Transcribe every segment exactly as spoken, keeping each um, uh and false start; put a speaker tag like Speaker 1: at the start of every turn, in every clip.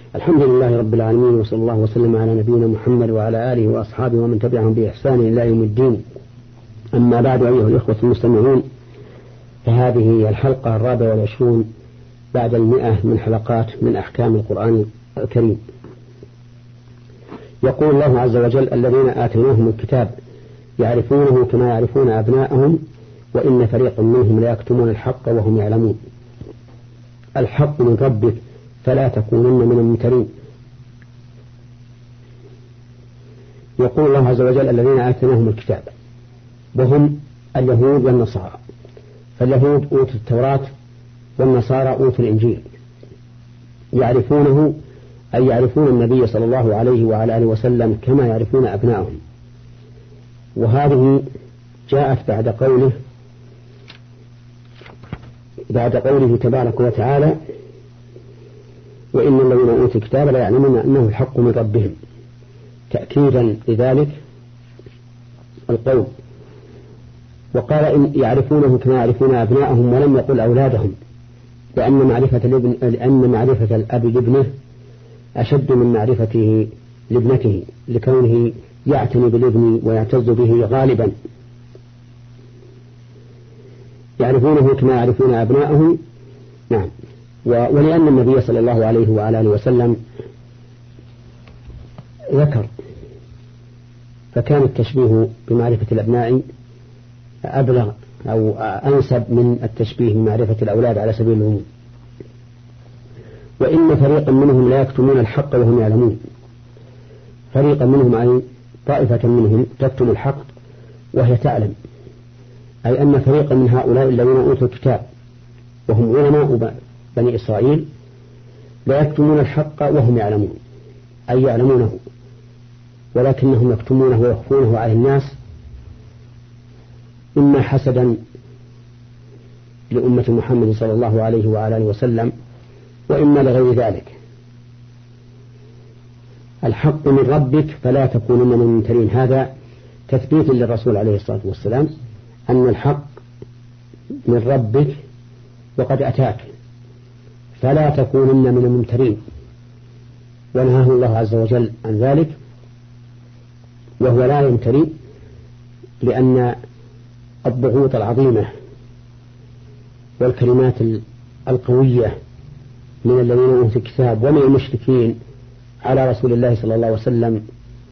Speaker 1: الحمد لله رب العالمين، وصلى الله وسلم على نبينا محمد وعلى آله وأصحابه ومن تبعهم بإحسان إلى يوم الدين. أما بعد، أيها الإخوة المستمعون، فهذه الحلقة الرابعة والعشرون بعد المئة من حلقات من أحكام القرآن الكريم. يقول الله عز وجل: الذين آتيناهم الكتاب يعرفونه كما يعرفون أبناءهم وإن فريقا منهم لا يكتمون الحق وهم يعلمون. الحق من ربك فلا تكونن من الممترين. يقول الله عز وجل: الذين آتيناهم الكتاب، وهم اليهود والنصارى. فاليهود أوتوا التوراة والنصارى أوتوا الإنجيل. يعرفونه أي يعرفون النبي صلى الله عليه وعلى آله وسلم كما يعرفون أبنائهم. وهذه جاءت بعد قوله بعد قوله تبارك وتعالى: وإن الذين أوتوا الكتاب لا يعلمون أنه الحق من ربهم، تأكيدا لذلك القول. وقال إن يعرفونه كما يعرفون أبناءهم، ولم يقل أولادهم، لأن معرفة الابن لأن معرفة الأب لابنه أشد من معرفته لابنته، لكونه يعتني بالابن ويعتز به غالبا. يعرفونه كما يعرفون أبناءهم. نعم. ولأن النبي صلى الله عليه وعلى آله وسلم ذكر، فكان التشبيه بمعرفة الأبناء أبلغ أو أنسب من التشبيه بمعرفة الأولاد على سبيل العموم. وإن فريقا منهم لا يكتمون الحق وهم يعلمون. فريقا منهم أي طائفة منهم تكتم الحق وهي تعلم، أي أن فريقا من هؤلاء الذين أوتوا الكتاب وهم علماء بني إسرائيل لا يكتمون الحق وهم يعلمون، أي يعلمونه ولكنهم يكتمونه ويخفونه على الناس، إما حسدا لأمة محمد صلى الله عليه وعلى آله وسلم، وإما لغير ذلك. الحق من ربك فلا تكونن من الممترين، هذا تثبيت للرسول عليه الصلاة والسلام أن الحق من ربك وقد أتاك، فلا تكونن من الممترين. ونهاه الله عز وجل عن ذلك، وهو لا يمتري، لأن الضغوط العظيمة والكلمات القوية من الذين أوتوا الكتاب ومن المشركين على رسول الله صلى الله عليه وسلم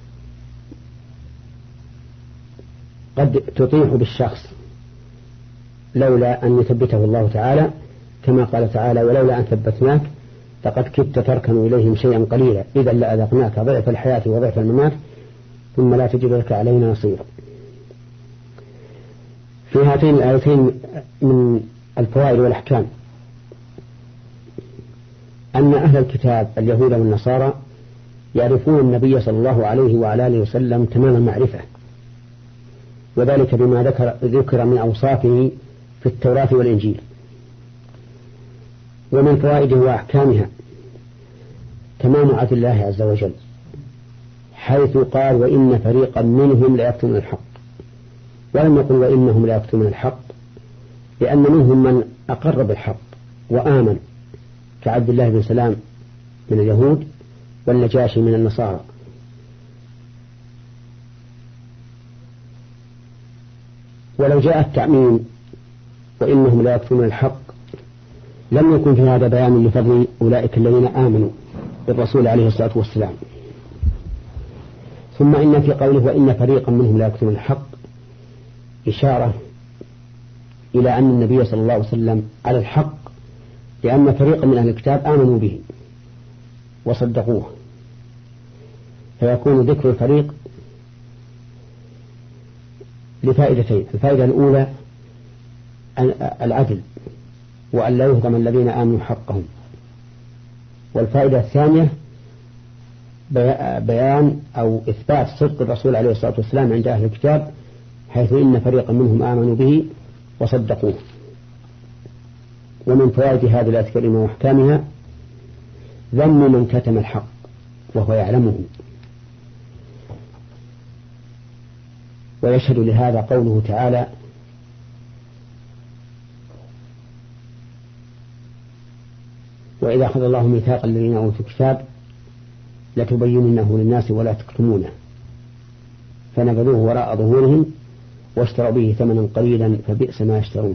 Speaker 1: قد تطيح بالشخص لولا أن يثبته الله تعالى، كما قال تعالى: ولولا أن ثبتناك لقد كدت تركن إليهم شيئا قليلا إذا لأذقناك ضعف الحياة وضعف الممات ثم لا تجد لك علينا نصيرا. في هاتين الآيتين من الفوائد والأحكام أن أهل الكتاب اليهود والنصارى يعرفون النبي صلى الله عليه وعلى آله وسلم تمام المعرفة، وذلك بما ذكر, ذكر من أوصافه في التوراة والإنجيل. ومن فوائده وأحكامها تمام عدل الله عز وجل، حيث قال: وإن فريقا منهم لا يكتمون الحق، ولم يقل وإنهم لا يكتمون الحق، لأن منهم من أقر بالحق وآمن، كعبد الله بن سلام من اليهود والنجاشي من النصارى. ولو جاء التعميم وإنهم لا يكتمون الحق لم يكن في هذا بيان لفضل أولئك الذين آمنوا بالرسول عليه الصلاة والسلام. ثم إن في قوله وإن فريقا منهم لا يكتمون الحق إشارة إلى أن النبي صلى الله عليه وسلم على الحق، لأن فريقا من أهل الكتاب آمنوا به وصدقوه، فيكون ذكر الفريق لفائدتين: الفائدة الأولى العدل وأن لا يهضم الذين آمنوا حقهم، والفائدة الثانية بيان أو إثبات صدق الرسول عليه الصلاة والسلام عند أهل الكتاب، حيث إن فريقا منهم آمنوا به وصدقوه. ومن فوائد هذه الآية الكريمة وأحكامها ذم من كتم الحق وهو يعلمه. ويشهد لهذا قوله تعالى: وإذا أخذ الله ميثاق الذين أوتوا الكتاب لتبيننه للناس ولا تكتمونه، فنبذوه وراء ظهورهم واشتروا به ثمنا قليلا فبئس ما يشترون.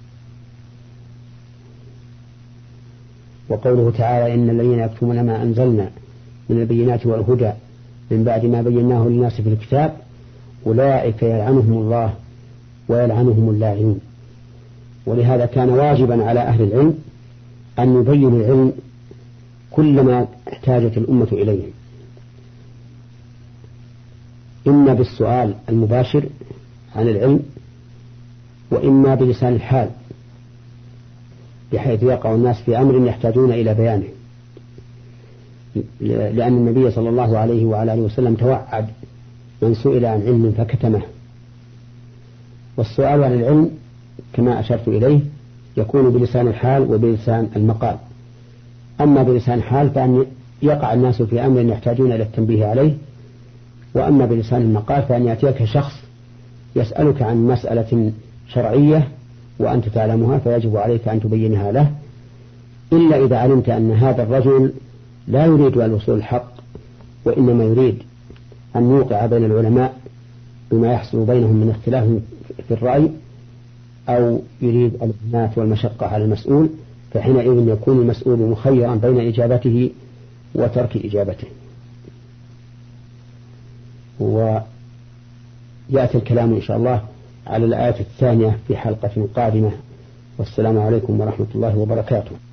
Speaker 1: وقوله تعالى إن الذين يكتمون ما أنزلنا من البينات والهدى من بعد ما بيناه للناس في الكتاب أولئك يلعنهم الله ويلعنهم اللاعنون. ولهذا كان واجبا على أهل العلم أن يبينوا العلم كلما احتاجت الأمة إليه، إما بالسؤال المباشر عن العلم وإما بلسان الحال، بحيث يقع الناس في أمر يحتاجون إلى بيانه، لأن النبي صلى الله عليه وعلى آله وسلم توعد من سئل عن علم فكتمه. والسؤال عن العلم كما أشرت إليه يكون بلسان الحال وبلسان المقال. أما بلسان الحال فأن يقع الناس في أمر يحتاجون إلى التنبيه عليه، وأما بلسان المقال فأن يأتيك شخص يسألك عن مسألة شرعية وأنت تعلمها فيجب عليك أن تبينها له، إلا إذا علمت أن هذا الرجل لا يريد الوصول الحق وإنما يريد أن يوقع بين العلماء بما يحصل بينهم من اختلاف في الرأي، أو يريد الإعنات والمشقة على المسؤول، فحينئذ يكون المسؤول مخيرا بين إجابته وترك إجابته. ويأتي الكلام إن شاء الله على الآية الثانية في حلقة قادمة، والسلام عليكم ورحمة الله وبركاته.